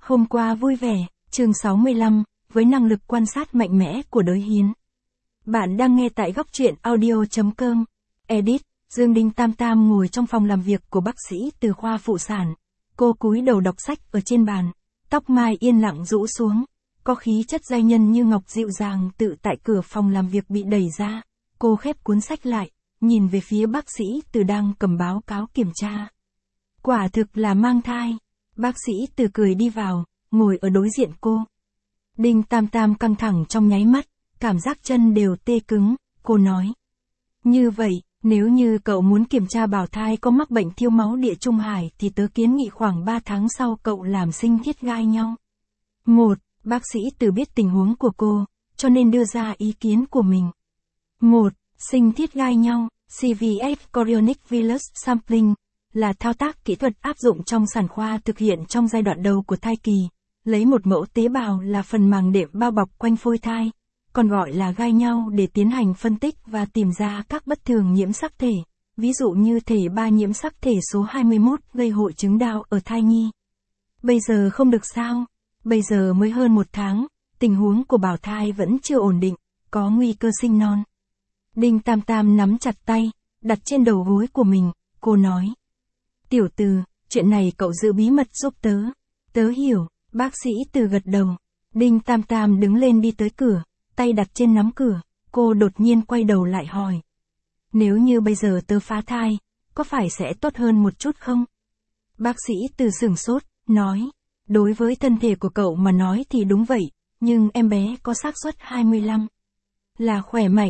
Hôm qua vui vẻ, chương 65, với năng lực quan sát mạnh mẽ của Đới Hiến. Bạn đang nghe tại góc truyện audio.com. Edit, Dương Đinh Tam Tam ngồi trong phòng làm việc của bác sĩ từ khoa phụ sản. Cô cúi đầu đọc sách ở trên bàn, tóc mai yên lặng rũ xuống. Có khí chất giai nhân như ngọc dịu dàng tự tại cửa phòng làm việc bị đẩy ra. Cô khép cuốn sách lại, nhìn về phía bác sĩ từ đang cầm báo cáo kiểm tra. Quả thực là mang thai. Bác sĩ từ cười đi vào, ngồi ở đối diện cô. Đinh Tam Tam căng thẳng trong nháy mắt, cảm giác chân đều tê cứng, cô nói. Như vậy, nếu như cậu muốn kiểm tra bào thai có mắc bệnh thiếu máu địa trung hải thì tớ kiến nghị khoảng 3 tháng sau cậu làm sinh thiết gai nhau. Bác sĩ từ biết tình huống của cô, cho nên đưa ra ý kiến của mình. Sinh thiết gai nhau, CVS Chorionic Villus Sampling, là thao tác kỹ thuật áp dụng trong sản khoa thực hiện trong giai đoạn đầu của thai kỳ, lấy một mẫu tế bào là phần màng đệm bao bọc quanh phôi thai, còn gọi là gai nhau để tiến hành phân tích và tìm ra các bất thường nhiễm sắc thể, ví dụ như thể 3 nhiễm sắc thể số 21 gây hội chứng đau ở thai nhi. Bây giờ không được sao? Bây giờ mới hơn 1 tháng, tình huống của bào thai vẫn chưa ổn định, có nguy cơ sinh non. Đinh Tam Tam nắm chặt tay, đặt trên đầu gối của mình, cô nói. Tiểu Từ, chuyện này cậu giữ bí mật giúp tớ. Tớ hiểu, bác sĩ Từ gật đầu. Đinh Tam Tam đứng lên đi tới cửa, tay đặt trên nắm cửa, cô đột nhiên quay đầu lại hỏi. Nếu như bây giờ tớ phá thai, có phải sẽ tốt hơn một chút không? Bác sĩ Từ sửng sốt, nói. Đối với thân thể của cậu mà nói thì đúng vậy, nhưng em bé có xác suất 25. Là khỏe mạnh,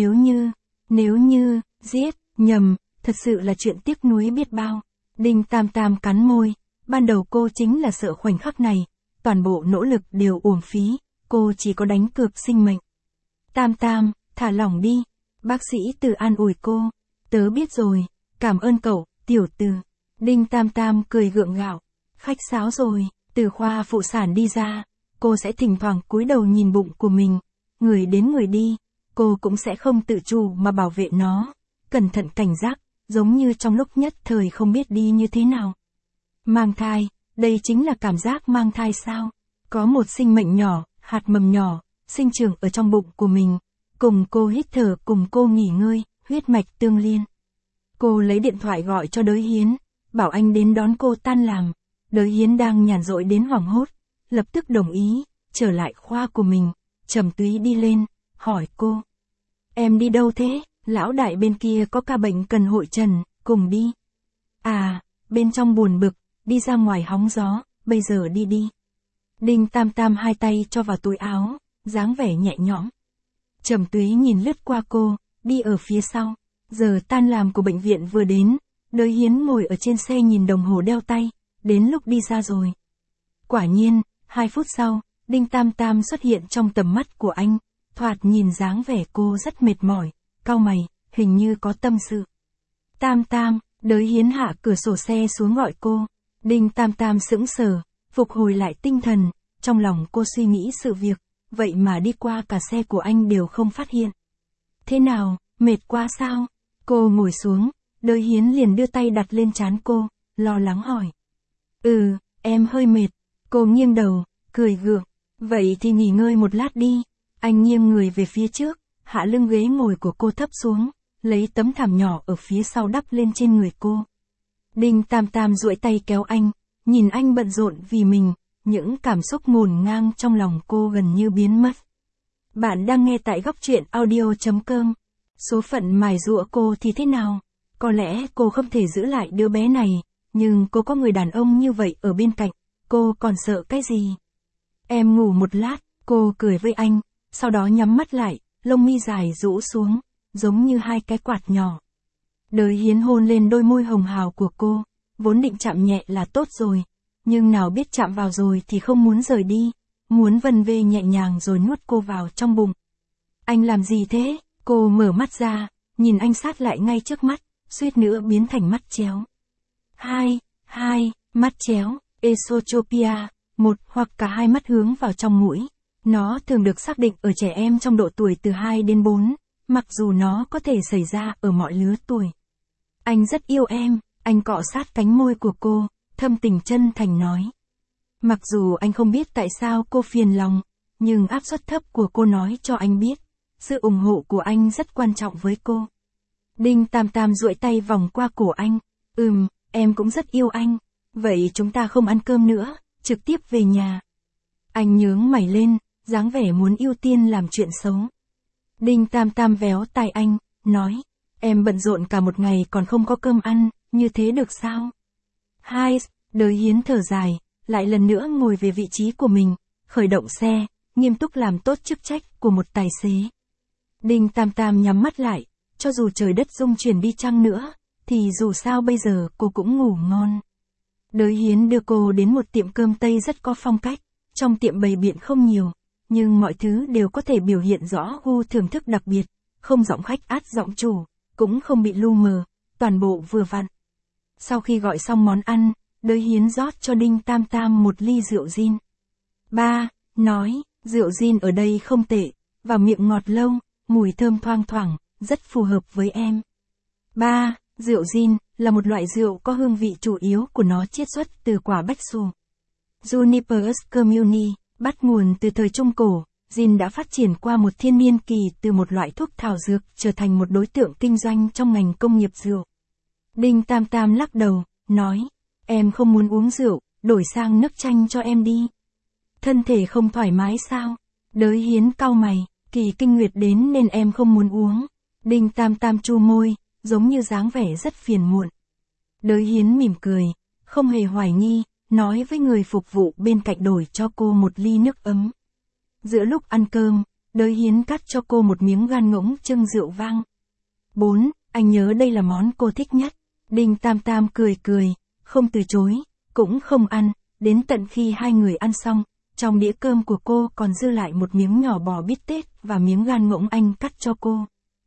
nếu như, nhầm, thật sự là chuyện tiếc nuối biết bao. Đinh Tam Tam cắn môi, ban đầu cô chính là sợ khoảnh khắc này, toàn bộ nỗ lực đều uổng phí, cô chỉ có đánh cược sinh mệnh. Tam Tam, thả lỏng đi, bác sĩ Từ an ủi cô, tớ biết rồi, cảm ơn cậu, Tiểu Từ. Đinh Tam Tam cười gượng gạo, khách sáo rồi. Từ khoa phụ sản đi ra, cô sẽ thỉnh thoảng cúi đầu nhìn bụng của mình, người đến người đi, cô cũng sẽ không tự chủ mà bảo vệ nó, cẩn thận cảnh giác, giống như trong lúc nhất thời không biết đi như thế nào. Mang thai, đây chính là cảm giác mang thai sao? Có một sinh mệnh nhỏ, hạt mầm nhỏ, sinh trưởng ở trong bụng của mình, cùng cô hít thở, cùng cô nghỉ ngơi, huyết mạch tương liên. Cô lấy điện thoại gọi cho Đới Hiến, bảo anh đến đón cô tan làm. Đới Hiến đang nhàn rỗi đến hoảng hốt, lập tức đồng ý, trở lại khoa của mình, Trầm Túy đi lên, hỏi cô. Em đi đâu thế? Lão đại bên kia có ca bệnh cần hội trần, cùng đi. À, bên trong buồn bực, đi ra ngoài hóng gió, bây giờ đi. Đinh Tam Tam hai tay cho vào túi áo, dáng vẻ nhẹ nhõm. Trầm Túy nhìn lướt qua cô, đi ở phía sau. Giờ tan làm của bệnh viện vừa đến, Đới Hiến ngồi ở trên xe nhìn đồng hồ đeo tay. Đến lúc đi ra rồi. Quả nhiên, 2 phút sau, Đinh Tam Tam xuất hiện trong tầm mắt của anh, thoạt nhìn dáng vẻ cô rất mệt mỏi, cau mày, hình như có tâm sự. Tam Tam, Đới Hiến hạ cửa sổ xe xuống gọi cô. Đinh Tam Tam sững sờ, phục hồi lại tinh thần, trong lòng cô suy nghĩ sự việc, vậy mà đi qua cả xe của anh đều không phát hiện. Thế nào, mệt quá sao? Cô ngồi xuống, Đới Hiến liền đưa tay đặt lên trán cô, lo lắng hỏi. Em hơi mệt. Cô nghiêng đầu, cười gượng. Vậy thì nghỉ ngơi một lát đi. Anh nghiêng người về phía trước, hạ lưng ghế ngồi của cô thấp xuống, lấy tấm thảm nhỏ ở phía sau đắp lên trên người cô. Đinh Tam Tam duỗi tay kéo anh, nhìn anh bận rộn vì mình, những cảm xúc ngổn ngang trong lòng cô gần như biến mất. Bạn đang nghe tại góc truyện audio.com. Số phận mài giũa cô thì thế nào? Có lẽ cô không thể giữ lại đứa bé này. Nhưng cô có người đàn ông như vậy ở bên cạnh, cô còn sợ cái gì? Em ngủ một lát, cô cười với anh, sau đó nhắm mắt lại, lông mi dài rũ xuống, giống như 2 cái quạt nhỏ. Đới Hiến hôn lên đôi môi hồng hào của cô, vốn định chạm nhẹ là tốt rồi, nhưng nào biết chạm vào rồi thì không muốn rời đi, muốn vân vê nhẹ nhàng rồi nuốt cô vào trong bụng. Anh làm gì thế? Cô mở mắt ra, nhìn anh sát lại ngay trước mắt, suýt nữa biến thành mắt chéo. Mắt chéo, esotropia, một hoặc cả 2 mắt hướng vào trong mũi. Nó thường được xác định ở trẻ em trong độ tuổi từ 2 đến 4, mặc dù nó có thể xảy ra ở mọi lứa tuổi. Anh rất yêu em, anh cọ sát cánh môi của cô, thâm tình chân thành nói. Mặc dù anh không biết tại sao cô phiền lòng, nhưng áp suất thấp của cô nói cho anh biết, sự ủng hộ của anh rất quan trọng với cô. Đinh Tam Tam duỗi tay vòng qua cổ anh, em cũng rất yêu anh, vậy chúng ta không ăn cơm nữa, trực tiếp về nhà. Anh nhướng mày lên, dáng vẻ muốn ưu tiên làm chuyện xấu. Đinh Tam Tam véo tai anh, nói, em bận rộn cả một ngày còn không có cơm ăn, như thế được sao? Đới Hiến thở dài, lại lần nữa ngồi về vị trí của mình, khởi động xe, nghiêm túc làm tốt chức trách của một tài xế. Đinh Tam Tam nhắm mắt lại, cho dù trời đất rung chuyển đi chăng nữa, thì dù sao bây giờ cô cũng ngủ ngon. Đới Hiến đưa cô đến một tiệm cơm Tây rất có phong cách, trong tiệm bày biện không nhiều, nhưng mọi thứ đều có thể biểu hiện rõ gu thưởng thức đặc biệt, không giọng khách át giọng chủ, cũng không bị lu mờ, toàn bộ vừa vặn. Sau khi gọi xong món ăn, Đới Hiến rót cho Đinh Tam Tam một ly rượu gin. Ba, nói, rượu gin ở đây không tệ, vào miệng ngọt lâu, mùi thơm thoang thoảng, rất phù hợp với em. Ba, rượu gin là một loại rượu có hương vị chủ yếu của nó chiết xuất từ quả bách xù. Juniperus communis, bắt nguồn từ thời Trung Cổ, gin đã phát triển qua một thiên niên kỳ từ một loại thuốc thảo dược trở thành một đối tượng kinh doanh trong ngành công nghiệp rượu. Đinh Tam Tam lắc đầu, nói, em không muốn uống rượu, đổi sang nước chanh cho em đi. Thân thể không thoải mái sao? Đới Hiến cau mày, kỳ kinh nguyệt đến nên em không muốn uống. Đinh Tam Tam chu môi, giống như dáng vẻ rất phiền muộn. Đới Hiến mỉm cười, không hề hoài nghi, nói với người phục vụ bên cạnh đổi cho cô một ly nước ấm. Giữa lúc ăn cơm, Đới Hiến cắt cho cô một miếng gan ngỗng trưng rượu vang. 4. Anh nhớ đây là món cô thích nhất. Đinh Tam Tam cười cười, không từ chối, cũng không ăn, đến tận khi hai người ăn xong, trong đĩa cơm của cô còn dư lại một miếng nhỏ bò bít tết và miếng gan ngỗng anh cắt cho cô.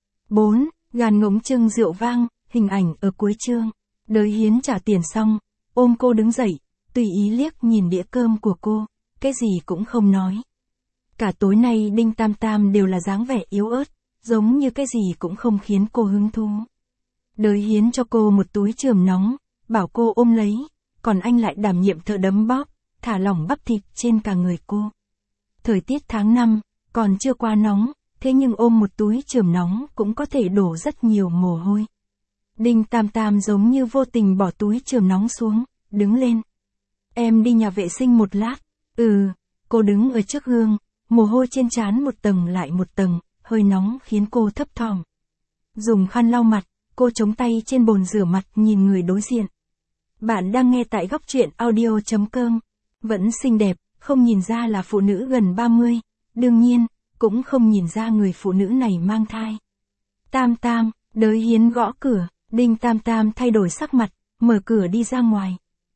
4. Gan ngỗng trưng rượu vang, hình ảnh ở cuối chương. Đới Hiến trả tiền xong, ôm cô đứng dậy, tùy ý liếc nhìn đĩa cơm của cô, cái gì cũng không nói. Cả tối nay Đinh Tam Tam đều là dáng vẻ yếu ớt, giống như cái gì cũng không khiến cô hứng thú. Đới Hiến cho cô một túi chườm nóng, bảo cô ôm lấy, còn anh lại đảm nhiệm thợ đấm bóp, thả lỏng bắp thịt trên cả người cô. Thời tiết tháng 5, còn chưa quá nóng, thế nhưng ôm một túi chườm nóng cũng có thể đổ rất nhiều mồ hôi. Đinh Tam Tam giống như vô tình bỏ túi chườm nóng xuống, đứng lên. Em đi nhà vệ sinh một lát. Cô đứng ở trước gương, mồ hôi trên trán một tầng lại một tầng, hơi nóng khiến cô thấp thỏm. Dùng khăn lau mặt, cô chống tay trên bồn rửa mặt nhìn người đối diện. Bạn đang nghe tại góc truyện audio.com. Vẫn xinh đẹp, không nhìn ra là phụ nữ gần 30, đương nhiên, cũng không nhìn ra người phụ nữ này mang thai. Tam Tam, Đới Hiến gõ cửa, Đinh Tam Tam thay đổi sắc mặt, mở cửa đi ra ngoài.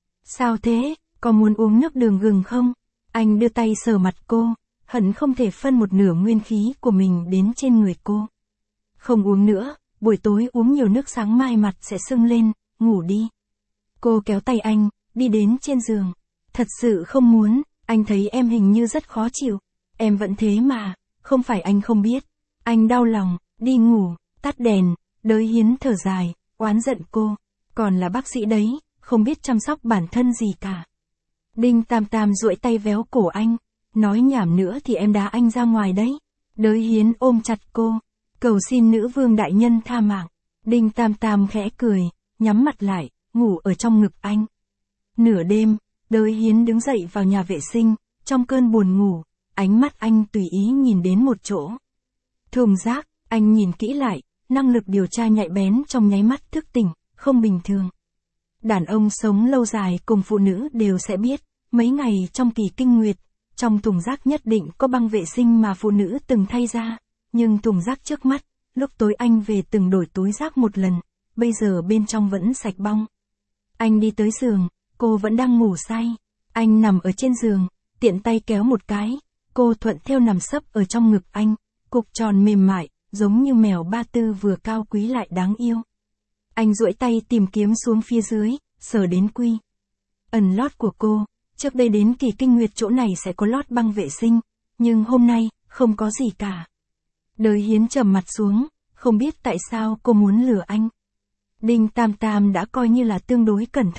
Sao thế, có muốn uống nước đường gừng không? Anh đưa tay sờ mặt cô, hận không thể phân một nửa nguyên khí của mình đến trên người cô. Không uống nữa, buổi tối uống nhiều nước sáng mai mặt sẽ sưng lên, ngủ đi. Cô kéo tay anh, đi đến trên giường. Thật sự không muốn, anh thấy em hình như rất khó chịu. Em vẫn thế mà, không phải anh không biết. Anh đau lòng, đi ngủ, tắt đèn. Đới Hiến thở dài, oán giận cô. Còn là bác sĩ đấy, không biết chăm sóc bản thân gì cả. Đinh Tam Tam duỗi tay véo cổ anh. Nói nhảm nữa thì em đá anh ra ngoài đấy. Đới Hiến ôm chặt cô. Cầu xin nữ vương đại nhân tha mạng. Đinh Tam Tam khẽ cười, nhắm mặt lại, ngủ ở trong ngực anh. Nửa đêm, Đới Hiến đứng dậy vào nhà vệ sinh, trong cơn buồn ngủ, ánh mắt anh tùy ý nhìn đến một chỗ. Thùng rác, anh nhìn kỹ lại, năng lực điều tra nhạy bén trong nháy mắt thức tỉnh, không bình thường. Đàn ông sống lâu dài cùng phụ nữ đều sẽ biết, mấy ngày trong kỳ kinh nguyệt, trong thùng rác nhất định có băng vệ sinh mà phụ nữ từng thay ra, nhưng thùng rác trước mắt, lúc tối anh về từng đổi túi rác một lần, bây giờ bên trong vẫn sạch bong. Anh đi tới giường, cô vẫn đang ngủ say. Anh nằm ở trên giường, tiện tay kéo một cái, cô thuận theo nằm sấp ở trong ngực anh, cục tròn mềm mại, giống như mèo Ba Tư vừa cao quý lại đáng yêu. Anh duỗi tay tìm kiếm xuống phía dưới, sờ đến quy ẩn lót của cô, trước đây đến kỳ kinh nguyệt chỗ này sẽ có lót băng vệ sinh, nhưng hôm nay, không có gì cả. Đới Hiến trầm mặt xuống, không biết tại sao cô muốn lừa anh. Đinh Tam Tam đã coi như là tương đối cẩn thận,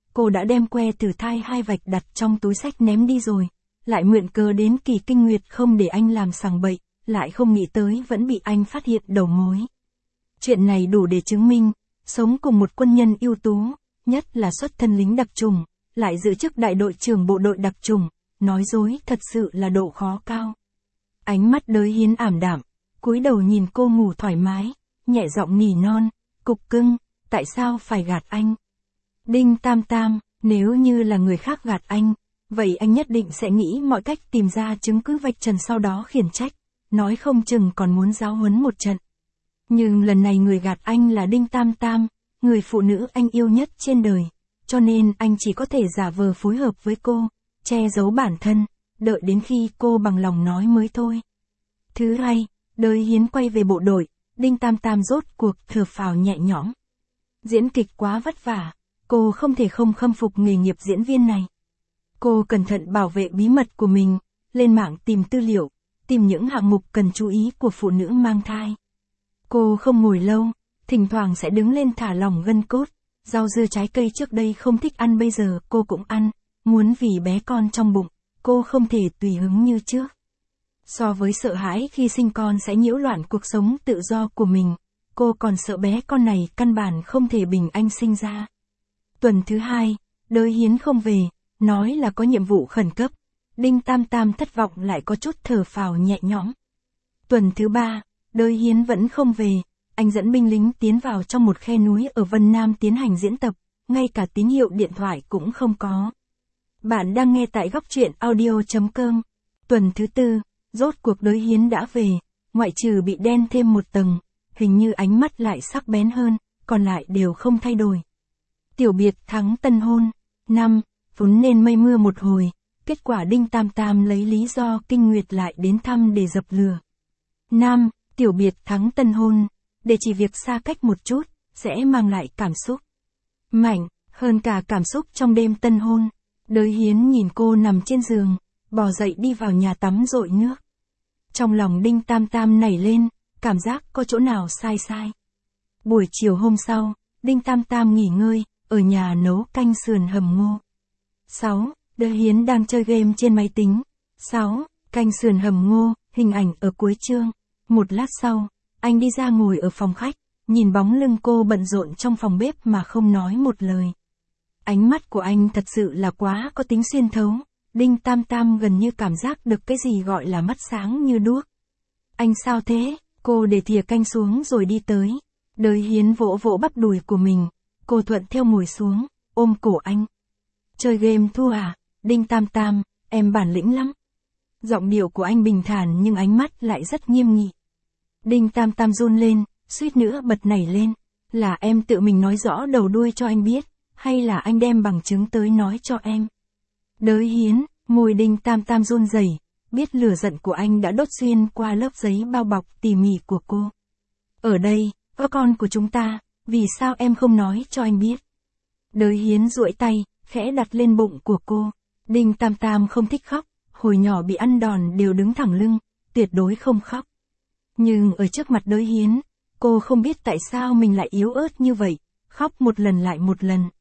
cô đã đem que thử thai 2 vạch đặt trong túi xách ném đi rồi, lại mượn cớ đến kỳ kinh nguyệt không để anh làm sằng bậy, lại không nghĩ tới vẫn bị anh phát hiện đầu mối. Chuyện này đủ để chứng minh, sống cùng một quân nhân ưu tú, nhất là xuất thân lính đặc chủng, lại giữ chức đại đội trưởng bộ đội đặc chủng, nói dối thật sự là độ khó cao. Ánh mắt Đới Hiến ảm đạm, cúi đầu nhìn cô ngủ thoải mái, nhẹ giọng nỉ non, cục cưng, tại sao phải gạt anh? Đinh Tam Tam, nếu như là người khác gạt anh, vậy anh nhất định sẽ nghĩ mọi cách tìm ra chứng cứ vạch trần sau đó khiển trách, nói không chừng còn muốn giáo huấn một trận. Nhưng lần này người gạt anh là Đinh Tam Tam, người phụ nữ anh yêu nhất trên đời, cho nên anh chỉ có thể giả vờ phối hợp với cô, che giấu bản thân, đợi đến khi cô bằng lòng nói mới thôi. Thứ hai, Đới Hiến quay về bộ đội, Đinh Tam Tam rốt cuộc thở phào nhẹ nhõm. Diễn kịch quá vất vả, cô không thể không khâm phục nghề nghiệp diễn viên này. Cô cẩn thận bảo vệ bí mật của mình, lên mạng tìm tư liệu, tìm những hạng mục cần chú ý của phụ nữ mang thai. Cô không ngồi lâu, thỉnh thoảng sẽ đứng lên thả lỏng gân cốt, rau dưa trái cây trước đây không thích ăn bây giờ cô cũng ăn, muốn vì bé con trong bụng, cô không thể tùy hứng như trước. So với sợ hãi khi sinh con sẽ nhiễu loạn cuộc sống tự do của mình, cô còn sợ bé con này căn bản không thể bình an sinh ra. Tuần thứ 2, Đới Hiến không về, nói là có nhiệm vụ khẩn cấp. Đinh Tam Tam thất vọng lại có chút thở phào nhẹ nhõm. Tuần thứ 3, Đới Hiến vẫn không về, anh dẫn binh lính tiến vào trong một khe núi ở Vân Nam tiến hành diễn tập, ngay cả tín hiệu điện thoại cũng không có. Bạn đang nghe tại góc truyện audio.com. Tuần thứ 4, rốt cuộc Đới Hiến đã về, ngoại trừ bị đen thêm một tầng, hình như ánh mắt lại sắc bén hơn, còn lại đều không thay đổi. Tiểu biệt thắng tân hôn, 5, vốn nên mây mưa một hồi, kết quả Đinh Tam Tam lấy lý do kinh nguyệt lại đến thăm để dập lửa. 5, tiểu biệt thắng tân hôn, để chỉ việc xa cách một chút, sẽ mang lại cảm xúc mạnh, hơn cả cảm xúc trong đêm tân hôn. Đới Hiến nhìn cô nằm trên giường, bò dậy đi vào nhà tắm dội nước. Trong lòng Đinh Tam Tam nảy lên, cảm giác có chỗ nào sai sai. Buổi chiều hôm sau, Đinh Tam Tam nghỉ ngơi, ở nhà nấu canh sườn hầm ngô. 6. Đới Hiến đang chơi game trên máy tính. 6. Canh sườn hầm ngô, hình ảnh ở cuối chương. Một lát sau, anh đi ra ngồi ở phòng khách, nhìn bóng lưng cô bận rộn trong phòng bếp mà không nói một lời. Ánh mắt của anh thật sự là quá có tính xuyên thấu. Đinh Tam Tam gần như cảm giác được cái gì gọi là mắt sáng như đuốc. Anh sao thế? Cô để thìa canh xuống rồi đi tới. Đới Hiến vỗ vỗ bắp đùi của mình. Cô thuận theo ngồi xuống, ôm cổ anh. Chơi game thua à? Đinh Tam Tam, em bản lĩnh lắm. Giọng điệu của anh bình thản nhưng ánh mắt lại rất nghiêm nghị. Đinh Tam Tam run lên, suýt nữa bật nảy lên. Là em tự mình nói rõ đầu đuôi cho anh biết, hay là anh đem bằng chứng tới nói cho em? Đới Hiến, môi Đinh Tam Tam run rẩy, biết lửa giận của anh đã đốt xuyên qua lớp giấy bao bọc tỉ mỉ của cô. Ở đây, có con của chúng ta, vì sao em không nói cho anh biết? Đới Hiến duỗi tay, khẽ đặt lên bụng của cô. Đinh Tam Tam không thích khóc, hồi nhỏ bị ăn đòn đều đứng thẳng lưng, tuyệt đối không khóc. Nhưng ở trước mặt Đới Hiến, cô không biết tại sao mình lại yếu ớt như vậy, khóc một lần lại một lần.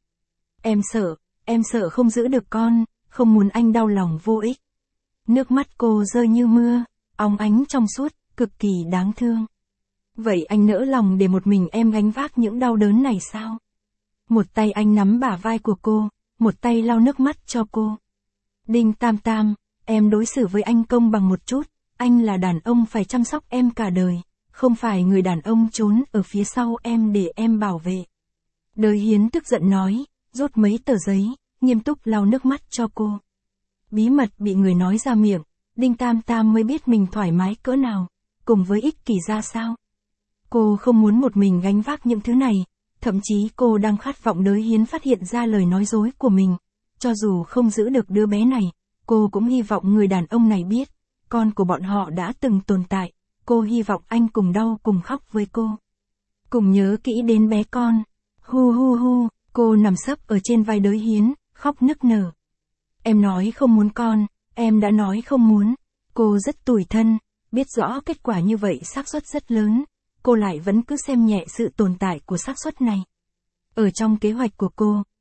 Em sợ không giữ được con, không muốn anh đau lòng vô ích. Nước mắt cô rơi như mưa, óng ánh trong suốt, cực kỳ đáng thương. Vậy anh nỡ lòng để một mình em gánh vác những đau đớn này sao? Một tay anh nắm bả vai của cô, một tay lau nước mắt cho cô. Đinh Tam Tam, em đối xử với anh công bằng một chút, anh là đàn ông phải chăm sóc em cả đời, không phải người đàn ông trốn ở phía sau em để em bảo vệ. Đới Hiến tức giận nói, rút mấy tờ giấy, nghiêm túc lau nước mắt cho cô. Bí mật bị người nói ra miệng, Đinh Tam Tam mới biết mình thoải mái cỡ nào, cùng với ích kỷ ra sao. Cô không muốn một mình gánh vác những thứ này, thậm chí cô đang khát vọng Đới Hiến phát hiện ra lời nói dối của mình. Cho dù không giữ được đứa bé này, cô cũng hy vọng người đàn ông này biết, con của bọn họ đã từng tồn tại, cô hy vọng anh cùng đau cùng khóc với cô. Cùng nhớ kỹ đến bé con. Hu hu hu, cô nằm sấp ở trên vai Đới Hiến, khóc nức nở. Em nói không muốn con, em đã nói không muốn. Cô rất tủi thân, biết rõ kết quả như vậy xác suất rất lớn, cô lại vẫn cứ xem nhẹ sự tồn tại của xác suất này. Ở trong kế hoạch của cô,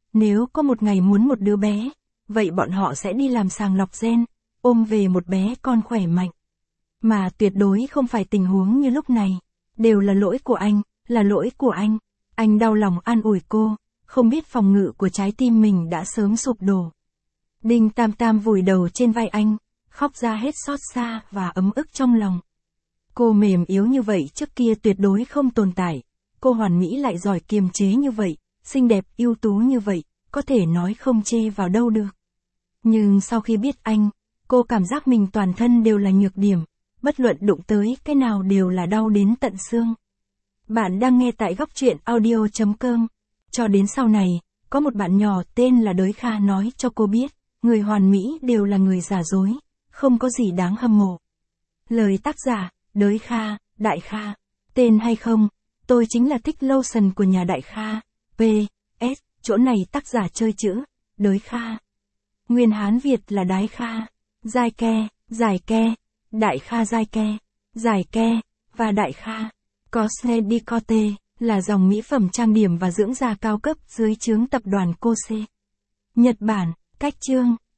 Nếu có một ngày muốn một đứa bé, vậy bọn họ sẽ đi làm sàng lọc gen, ôm về một bé con khỏe mạnh. Mà tuyệt đối không phải tình huống như lúc này. Đều là lỗi của anh, là lỗi của anh. Anh đau lòng an ủi cô, không biết phòng ngự của trái tim mình đã sớm sụp đổ. Đinh Tam Tam vùi đầu trên vai anh, khóc ra hết xót xa và ấm ức trong lòng. Cô mềm yếu như vậy trước kia tuyệt đối không tồn tại. Cô hoàn mỹ lại giỏi kiềm chế như vậy, xinh đẹp ưu tú như vậy, có thể nói không chê vào đâu được. Nhưng sau khi biết anh, cô cảm giác mình toàn thân đều là nhược điểm, bất luận đụng tới cái nào đều là đau đến tận xương. Bạn đang nghe tại góc truyện audio.com. Cho đến sau này, có một bạn nhỏ tên là Đới Kha nói cho cô biết, người hoàn mỹ đều là người giả dối, không có gì đáng hâm mộ. Lời tác giả, Đới Kha, Đại Kha. Tên hay không, tôi chính là thích lotion của nhà Đại Kha. P.S. Chỗ này tác giả chơi chữ, Đới Kha. Nguyên Hán Việt là Đái Kha, Giai Ke, Giải Ke, Đại Kha Giai Ke, Giải Ke, và Đại Kha. Cosmeticote là dòng mỹ phẩm trang điểm và dưỡng da cao cấp dưới trướng tập đoàn Kose. Nhật Bản, cách chương.